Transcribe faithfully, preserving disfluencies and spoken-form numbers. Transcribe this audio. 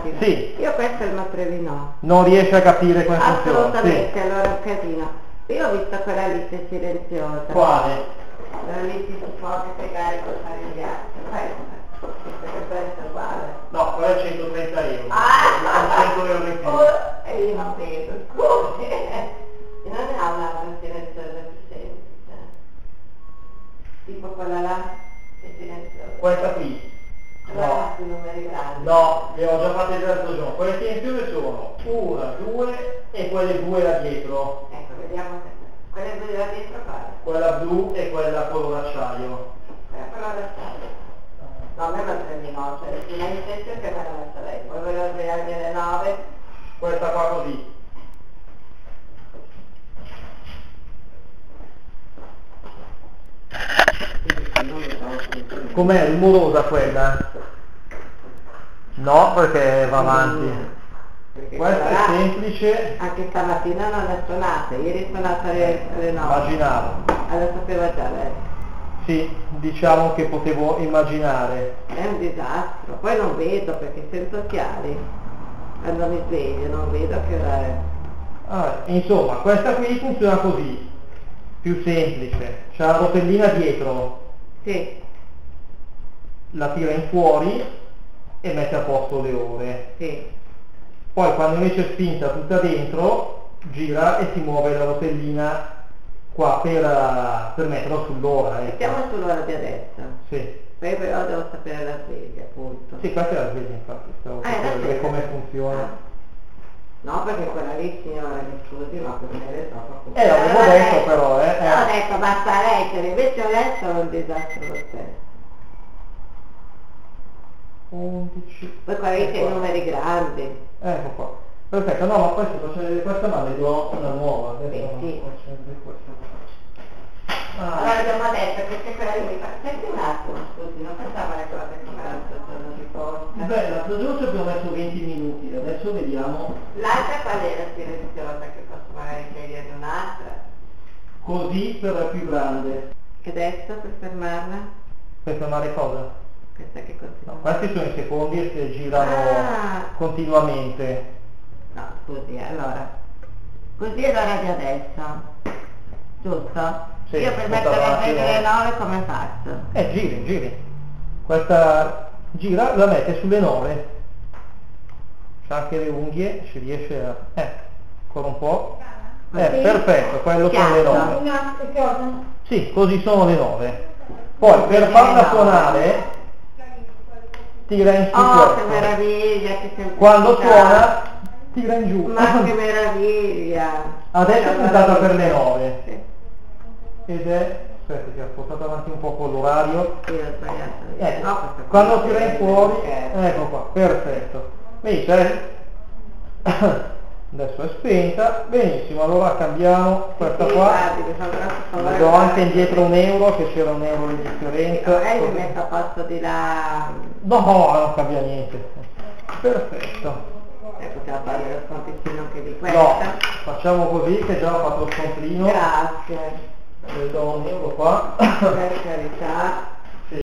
macchina. Sì. Io questo il Matrevi no. Non riesce a capire come funziona. Assolutamente, Sì. allora è un casino. Io ho visto quella lite silenziosa. Quale? La lite si può anche piegare col fare il ghiaccio. Questa, perché questa è uguale. No, quella è centotrenta euro. Ah! cento euro in più. E io non vedo, scusi. E non ha una silenziosa più semplice. Tipo quella là, che è silenziosa. Questa qui. Allora No. sui numeri grandi. No, le ho già fatte già l'altro giorno. Quelle silenziose sono una, due e quelle due là dietro. Ecco, vediamo se... Quelle due là dietro fare. Quella blu e quella color acciaio. Quella quella da stare. No, a me va prendi no, cioè fino ai sette che me l'ha messa lei. Poi volevo svegliarmi alle nove. Questa qua così. Com'è? Rumorosa quella? No, perché va avanti. Perché Questa è quella là, semplice. anche stamattina non è suonata, ieri è suonata alle, alle nove. Immaginavo. Allora sapeva già lei. Sì, diciamo che potevo immaginare. È un disastro. Poi non vedo perché sento occhiali. Quando mi sveglio non vedo che ora è. Ah, insomma, questa qui funziona così. Più semplice. C'ha la rotellina dietro. Sì, La tira in fuori e mette a posto le ore. sì. Poi quando invece è spinta tutta dentro, gira e si muove la rotellina qua per, uh, per metterlo sull'ora. Ecco. Mettiamo sull'ora di adesso. Sì. Poi però devo sapere la sveglia, appunto. Sì, questa è la sveglia infatti, stavo Ah, è per la vedere sveglia. come funziona. Ah. No, perché quella lì, signora, mi scusi, ma per me le so. Eh, l'avevo detto però, eh. eh. Ho detto basta leggere, invece adesso è un disastro lo stesso. undici. Poi qua lì c'è i numeri grandi. Ecco qua. Perfetto, no, ma poi se faccio vedere questa ma ne do una nuova. Adesso Sì, sì. faccio vedere questa qua. Allora Ah, abbiamo detto che c'è quella lì, ma senti un attimo, scusi, non pensavo alle cose come l'altro giorno di posta. beh, l'altro giorno ci abbiamo messo venti minuti, adesso vediamo. L'altra qual era silenziosa, che posso magari scegliere un'altra? Così per la più grande. E adesso per fermarla? Per fermare cosa? Questa che continua. No, questi sono i secondi e si girano Ah. continuamente. No, scusi, allora. Così è l'ora di adesso. Giusto? Sì, Io per porta mettere a avanti, vedere eh. le nove come faccio? Eh, giri, giri. Questa gira, la mette sulle nove. C'ha anche le unghie, ci riesce a... Eh, ancora un po'. Eh, Così? perfetto, quello sono le Chiaro. nove. Una cosa? Sì, così sono le nove. Poi per Così farla le nove. suonare, tira in su Oh, che questo. meraviglia, che semplicità. Quando suona, tira in giù. Ma che meraviglia. Adesso è Che puntata per le meraviglia. nove. Sì, Ed è... Aspetta che ho portato avanti un po' con l'orario. sì, ho sbagliato. Ecco, No, questa quando qua tira è in fuori, scherzo. ecco qua, perfetto. Vedi, c'è... Adesso è spenta, benissimo, allora cambiamo questa Sì, qua. guardi, mi fa un grosso favore. Le do anche indietro un euro, che c'era un euro di differenza. Magari mi metto a posto di là. No, non cambia niente. Perfetto. E possiamo fare lo sconticino anche di questa. No, facciamo così che già ho fatto lo scontrino. Grazie. Le do un euro qua. Per carità.